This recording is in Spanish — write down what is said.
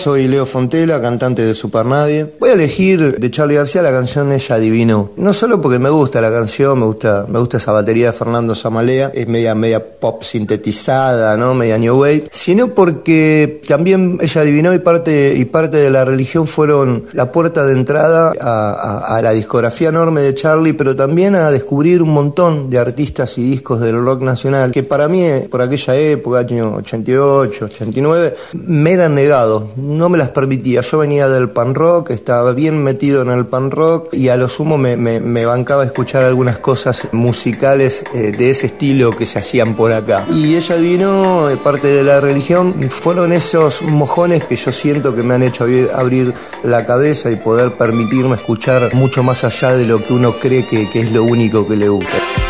soy Leo Fontela, cantante de Supernadie. Voy a elegir de Charly García la canción Ella Adivinó. No solo porque me gusta la canción, me gusta esa batería de Fernando Samalea, es media pop sintetizada, ¿no? Media new wave, sino porque también Ella Adivinó y parte de La Religión fueron la puerta de entrada a la discografía enorme de Charly, pero también a descubrir un montón de artistas y discos del rock nacional que para mí, por aquella época, año 88, 89, me eran negados, no me las permitía. Yo venía del pan rock, estaba bien metido en el pan rock y a lo sumo me bancaba escuchar algunas cosas musicales de ese estilo que se hacían por acá. Y Ella Adivinó, parte de La Religión, fueron esos mojones que yo siento que me han hecho abrir la cabeza y poder permitirme escuchar mucho más allá de lo que uno cree que es lo único que le gusta.